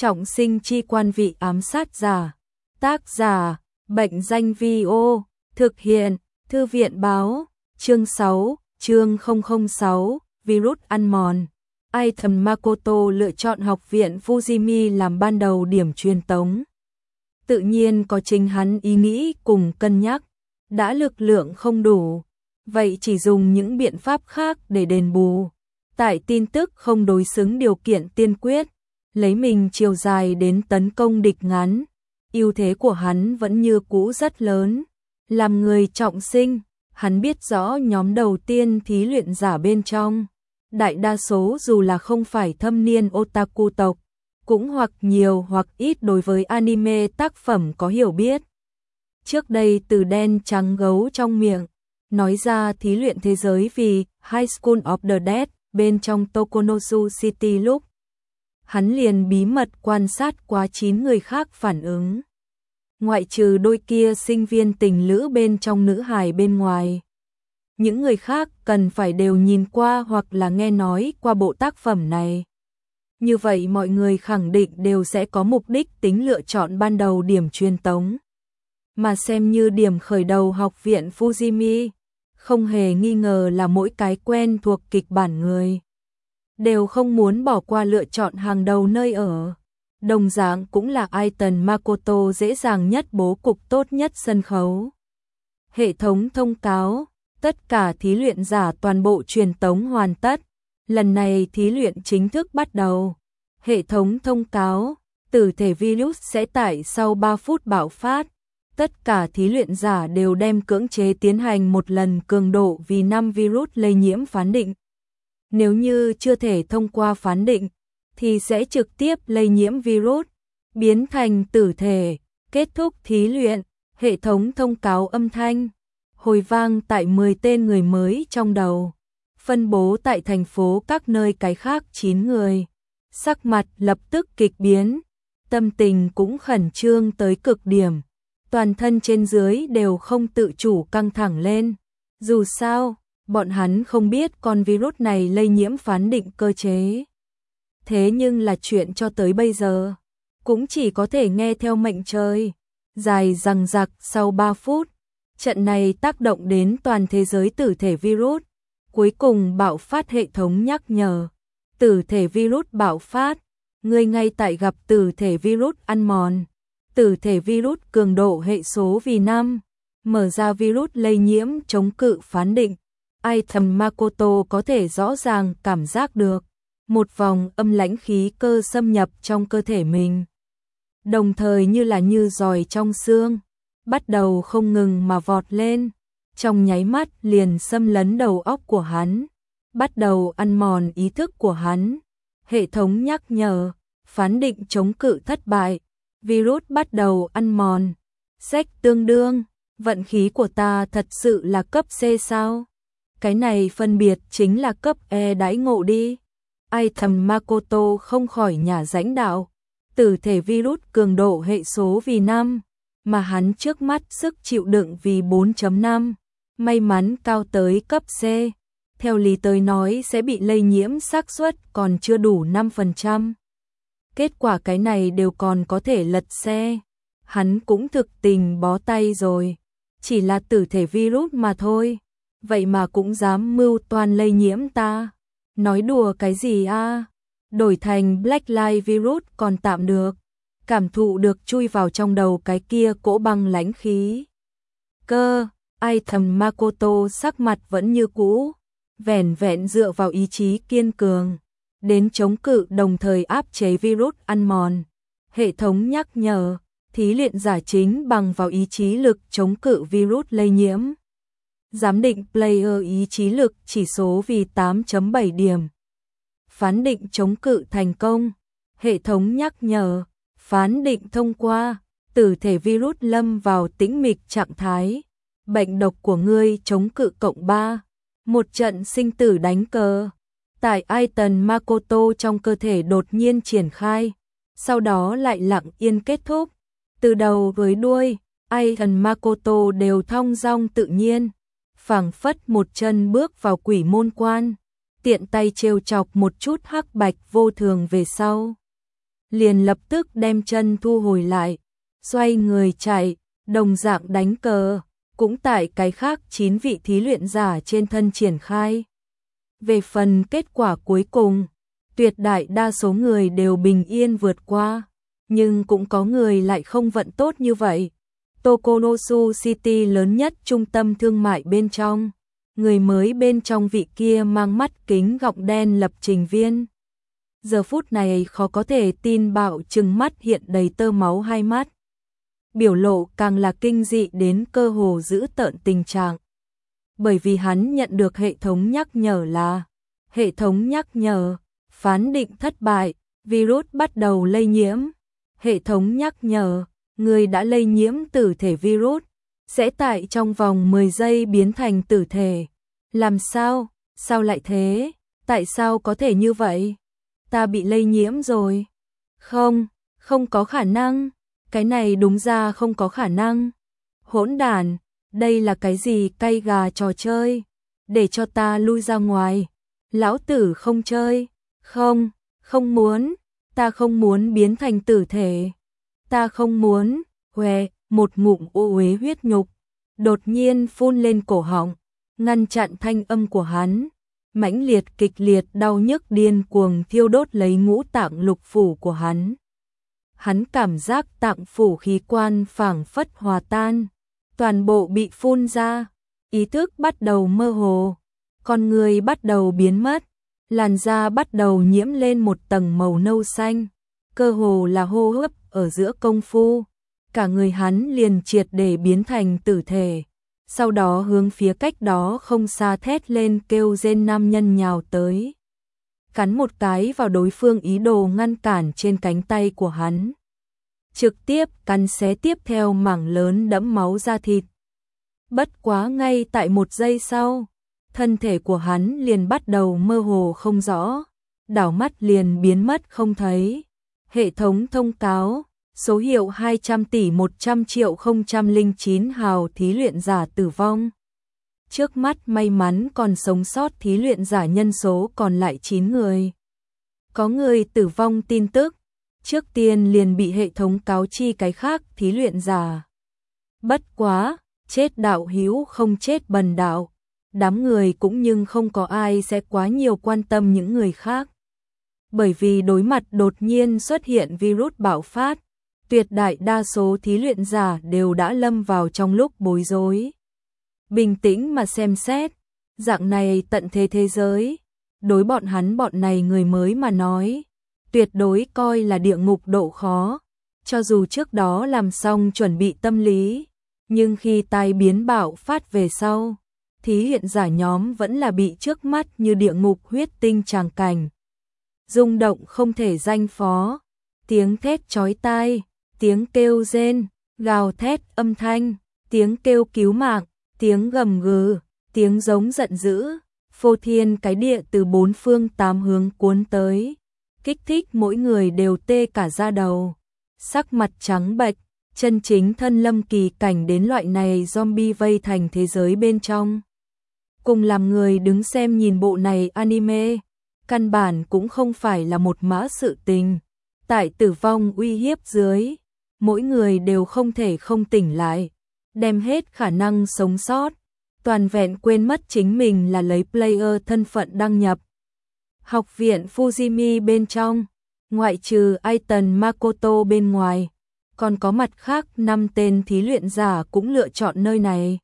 Trọng sinh chi quan vị ám sát giả. Tác giả, Bệnh danh Vi-ô. Thực hiện, Thư viện báo. Chương 6, chương 006, virus ăn mòn. Item Makoto lựa chọn học viện Fujimi làm ban đầu điểm truyền tống. Tự nhiên có chính hắn ý nghĩ cùng cân nhắc. Đã lực lượng không đủ, vậy chỉ dùng những biện pháp khác để đền bù. Tại tin tức không đối xứng điều kiện tiên quyết, lấy mình chiều dài đến tấn công địch ngắn, ưu thế của hắn vẫn như cũ rất lớn. Làm người trọng sinh, hắn biết rõ nhóm đầu tiên thí luyện giả bên trong, đại đa số dù là không phải thâm niên otaku tộc, cũng hoặc nhiều hoặc ít đối với anime tác phẩm có hiểu biết. Trước đây từ đen trắng gấu trong miệng, nói ra thí luyện thế giới vì High School of the Dead bên trong Tokonosu City lúc. Hắn liền bí mật quan sát qua 9 người khác phản ứng. Ngoại trừ đôi kia sinh viên tình lữ bên trong nữ hài bên ngoài. Những người khác cần phải đều nhìn qua hoặc là nghe nói qua bộ tác phẩm này. Như vậy mọi người khẳng định đều sẽ có mục đích tính lựa chọn ban đầu điểm truyền tống. Mà xem như điểm khởi đầu học viện Fujimi, không hề nghi ngờ là mỗi cái quen thuộc kịch bản người. Đều không muốn bỏ qua lựa chọn hàng đầu nơi ở. Đồng dạng cũng là Item Makoto dễ dàng nhất bố cục tốt nhất sân khấu. Hệ thống thông cáo, tất cả thí luyện giả toàn bộ truyền tống hoàn tất. Lần này thí luyện chính thức bắt đầu. Hệ thống thông cáo, tử thể virus sẽ tại sau 3 phút bạo phát. Tất cả thí luyện giả đều đem cưỡng chế tiến hành một lần cường độ vì 5 virus lây nhiễm phán định. Nếu như chưa thể thông qua phán định, thì sẽ trực tiếp lây nhiễm virus, biến thành tử thể, kết thúc thí luyện. Hệ thống thông cáo âm thanh hồi vang tại 10 tên người mới trong đầu, phân bố tại thành phố các nơi cái khác 9 người. Sắc mặt lập tức kịch biến, tâm tình cũng khẩn trương tới cực điểm, toàn thân trên dưới đều không tự chủ căng thẳng lên. Dù sao, bọn hắn không biết con virus này lây nhiễm phán định cơ chế. Thế nhưng là chuyện cho tới bây giờ, cũng chỉ có thể nghe theo mệnh trời. Dài dằng dặc sau 3 phút, trận này tác động đến toàn thế giới tử thể virus. Cuối cùng bạo phát hệ thống nhắc nhở. Tử thể virus bạo phát, người ngay tại gặp tử thể virus ăn mòn. Tử thể virus cường độ hệ số vì 5, mở ra virus lây nhiễm chống cự phán định. Item Makoto có thể rõ ràng cảm giác được một vòng âm lãnh khí cơ xâm nhập trong cơ thể mình. Đồng thời như là như giòi trong xương, bắt đầu không ngừng mà vọt lên, trong nháy mắt liền xâm lấn đầu óc của hắn, bắt đầu ăn mòn ý thức của hắn. Hệ thống nhắc nhở, phán định chống cự thất bại, virus bắt đầu ăn mòn. Sách tương đương, vận khí của ta thật sự là cấp C sao? Cái này phân biệt chính là cấp E đãi ngộ đi. Item Makoto không khỏi nhả rãnh đạo. Tử thể virus cường độ hệ số vì 5, mà hắn trước mắt sức chịu đựng vì 4.5, may mắn cao tới cấp C. Theo lý tới nói sẽ bị lây nhiễm xác suất còn chưa đủ 5%. Kết quả cái này đều còn có thể lật xe. Hắn cũng thực tình bó tay rồi. Chỉ là tử thể virus mà thôi. Vậy mà cũng dám mưu toan lây nhiễm ta. Nói đùa cái gì a? Đổi thành Black Light virus còn tạm được. Cảm thụ được chui vào trong đầu cái kia cỗ băng lãnh khí. Item Makoto sắc mặt vẫn như cũ. Vẻn vẹn dựa vào ý chí kiên cường. Đến chống cự đồng thời áp chế virus ăn mòn. Hệ thống nhắc nhở, thí luyện giả chính bằng vào ý chí lực chống cự virus lây nhiễm. Giám định player ý chí lực chỉ số vì 8.7 điểm. Phán định chống cự thành công. Hệ thống nhắc nhở, phán định thông qua, tử thể virus lâm vào tĩnh mịch trạng thái. Bệnh độc của ngươi chống cự cộng 3. Một trận sinh tử đánh cờ. Tại Item Makoto trong cơ thể đột nhiên triển khai, sau đó lại lặng yên kết thúc. Từ đầu với đuôi, Item Makoto đều thong dong tự nhiên, phảng phất một chân bước vào quỷ môn quan, tiện tay trêu chọc một chút hắc bạch vô thường về sau. liền lập tức đem chân thu hồi lại, xoay người chạy, đồng dạng đánh cờ, cũng tại cái khác 9 vị thí luyện giả trên thân triển khai. Về phần kết quả cuối cùng, tuyệt đại đa số người đều bình yên vượt qua, nhưng cũng có người lại không vận tốt như vậy. Tokonosu City lớn nhất trung tâm thương mại bên trong, người mới bên trong vị kia mang mắt kính gọng đen lập trình viên. Giờ phút này khó có thể tin bạo trừng mắt hiện đầy tơ máu hai mắt. Biểu lộ càng là kinh dị đến cơ hồ giữ tợn tình trạng. Bởi vì hắn nhận được hệ thống nhắc nhở là hệ thống nhắc nhở, phán định thất bại, virus bắt đầu lây nhiễm. Hệ thống nhắc nhở, người đã lây nhiễm tử thể virus, sẽ tại trong vòng 10 giây biến thành tử thể. Làm sao? Sao lại thế? Tại sao có thể như vậy? Ta bị lây nhiễm rồi. Không, không có khả năng. Cái này đúng ra không có khả năng. Hỗn đản, đây là cái gì cay gà trò chơi? Để cho ta lui ra ngoài. Lão tử không chơi. Không, không muốn. Ta không muốn biến thành tử thể. Ta không muốn. Hoe, một ngụm ô uế huyết nhục đột nhiên phun lên cổ họng, ngăn chặn thanh âm của hắn. Mãnh liệt kịch liệt đau nhức điên cuồng thiêu đốt lấy ngũ tạng lục phủ của hắn. Hắn cảm giác tạng phủ khí quan phảng phất hòa tan, toàn bộ bị phun ra, ý thức bắt đầu mơ hồ, con người bắt đầu biến mất, làn da bắt đầu nhiễm lên một tầng màu nâu xanh, cơ hồ là hô hấp ở giữa công phu, cả người hắn liền triệt để biến thành tử thể. Sau đó hướng phía cách đó không xa thét lên kêu rên nam nhân nhào tới. Cắn một cái vào đối phương ý đồ ngăn cản trên cánh tay của hắn. Trực tiếp cắn xé tiếp theo mảng lớn đẫm máu da thịt. Bất quá ngay tại một giây sau, thân thể của hắn liền bắt đầu mơ hồ không rõ, đảo mắt liền biến mất không thấy. Hệ thống thông cáo. Số hiệu 200 tỷ 100 triệu 009 hào thí luyện giả tử vong. Trước mắt may mắn còn sống sót thí luyện giả nhân số còn lại 9 người. Có người tử vong tin tức, trước tiên liền bị hệ thống cáo chi cái khác thí luyện giả. Bất quá, chết đạo hữu không chết bần đạo. Đám người cũng nhưng không có ai sẽ quá nhiều quan tâm những người khác. Bởi vì đối mặt đột nhiên xuất hiện virus bạo phát, tuyệt đại đa số thí luyện giả đều đã lâm vào trong lúc bối rối. Bình tĩnh mà xem xét, dạng này tận thế thế giới, đối bọn này người mới mà nói, tuyệt đối coi là địa ngục độ khó, cho dù trước đó làm xong chuẩn bị tâm lý, nhưng khi tai biến bạo phát về sau, thí luyện giả nhóm vẫn là bị trước mắt như địa ngục huyết tinh tràng cảnh. Rung động không thể danh phó, tiếng thét chói tai, tiếng kêu rên, gào thét âm thanh, tiếng kêu cứu mạng, tiếng gầm gừ, tiếng giống giận dữ, phô thiên cái địa từ bốn phương tám hướng cuốn tới, kích thích mỗi người đều tê cả da đầu, sắc mặt trắng bệch, chân chính thân lâm kỳ cảnh đến loại này zombie vây thành thế giới bên trong. Cùng làm người đứng xem nhìn bộ này anime, căn bản cũng không phải là một mã sự tình, tại tử vong uy hiếp dưới. Mỗi người đều không thể không tỉnh lại, đem hết khả năng sống sót, toàn vẹn quên mất chính mình là lấy player thân phận đăng nhập. Học viện Fujimi bên trong, ngoại trừ Aiton Makoto bên ngoài, còn có mặt khác 5 tên thí luyện giả cũng lựa chọn nơi này.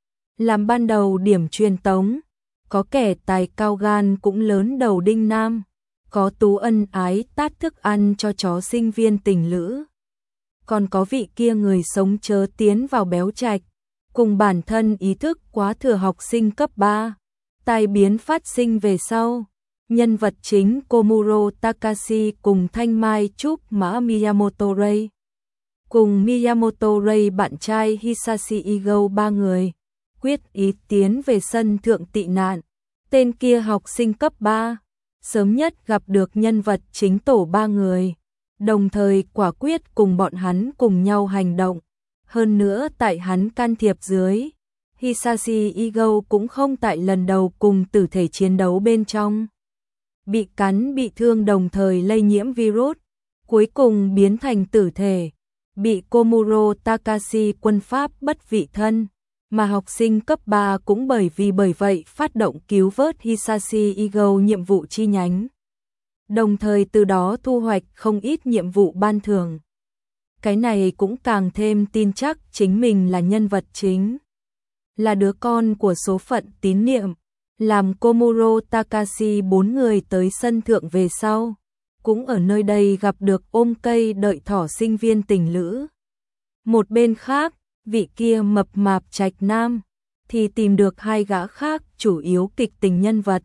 Làm ban đầu điểm truyền tống, có kẻ tài cao gan cũng lớn đầu đinh nam, có tú ân ái tát thức ăn cho chó sinh viên tình lữ. Còn có vị kia người sống chớ tiến vào béo trạch, cùng bản thân ý thức quá thừa học sinh cấp 3. Tai biến phát sinh về sau, nhân vật chính Komuro Takashi cùng Thanh Mai Trúc Mã Miyamoto Rei, cùng Miyamoto Rei bạn trai Hisashi Igo 3 người, quyết ý tiến về sân thượng tị nạn. Tên kia học sinh cấp 3, sớm nhất gặp được nhân vật chính tổ 3 người. Đồng thời quả quyết cùng bọn hắn cùng nhau hành động. Hơn nữa tại hắn can thiệp dưới, Hisashi Igo cũng không tại lần đầu cùng tử thể chiến đấu bên trong. Bị cắn bị thương đồng thời lây nhiễm virus, cuối cùng biến thành tử thể, bị Komuro Takashi quân Pháp bất vị thân, mà học sinh cấp 3 cũng bởi vậy phát động cứu vớt Hisashi Igo nhiệm vụ chi nhánh. Đồng thời từ đó thu hoạch không ít nhiệm vụ ban thưởng. Cái này cũng càng thêm tin chắc chính mình là nhân vật chính, là đứa con của số phận tín niệm, làm Komuro Takashi 4 người tới sân thượng về sau, cũng ở nơi đây gặp được ôm cây đợi thỏ sinh viên tình lữ. Một bên khác, vị kia mập mạp trạch nam, thì tìm được hai gã khác chủ yếu kịch tình nhân vật.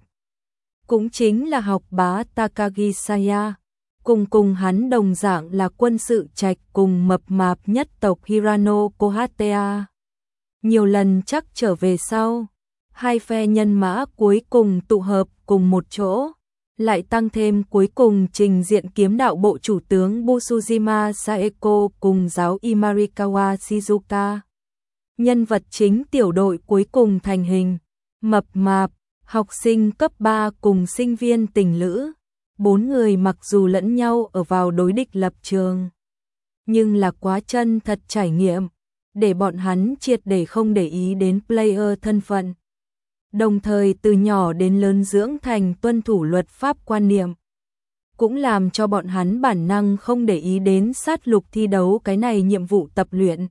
Cũng chính là học bá Takagi Saya, cùng hắn đồng dạng là quân sự trạch cùng mập mạp nhất tộc Hirano Kohatea. Nhiều lần chắc trở về sau, hai phe nhân mã cuối cùng tụ hợp cùng một chỗ, lại tăng thêm cuối cùng trình diện kiếm đạo bộ chủ tướng Busujima Saeko cùng giáo Imarikawa Shizuka. Nhân vật chính tiểu đội cuối cùng thành hình, mập mạp, học sinh cấp 3 cùng sinh viên tình lữ. 4 người mặc dù lẫn nhau ở vào đối địch lập trường, nhưng là quá chân thật trải nghiệm, để bọn hắn triệt để không để ý đến player thân phận. Đồng thời từ nhỏ đến lớn dưỡng thành tuân thủ luật pháp quan niệm, cũng làm cho bọn hắn bản năng không để ý đến sát lục thi đấu cái này nhiệm vụ tập luyện.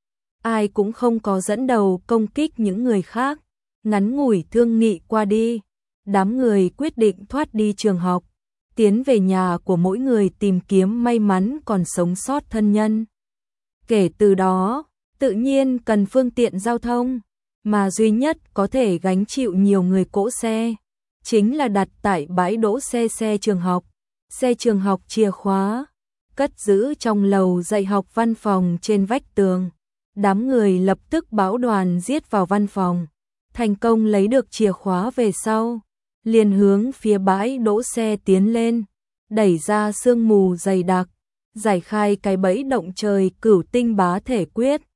Ai cũng không có dẫn đầu công kích những người khác, ngắn ngủi thương nghị qua đi, đám người quyết định thoát đi trường học, tiến về nhà của mỗi người tìm kiếm may mắn còn sống sót thân nhân. Kể từ đó, tự nhiên cần phương tiện giao thông, mà duy nhất có thể gánh chịu nhiều người cỗ xe, chính là đặt tại bãi đỗ xe trường học. Xe trường học chìa khóa, cất giữ trong lầu dạy học văn phòng trên vách tường. Đám người lập tức báo đoàn giết vào văn phòng, thành công lấy được chìa khóa về sau, liền hướng phía bãi đỗ xe tiến lên, đẩy ra sương mù dày đặc, giải khai cái bẫy động trời cửu tinh bá thể quyết.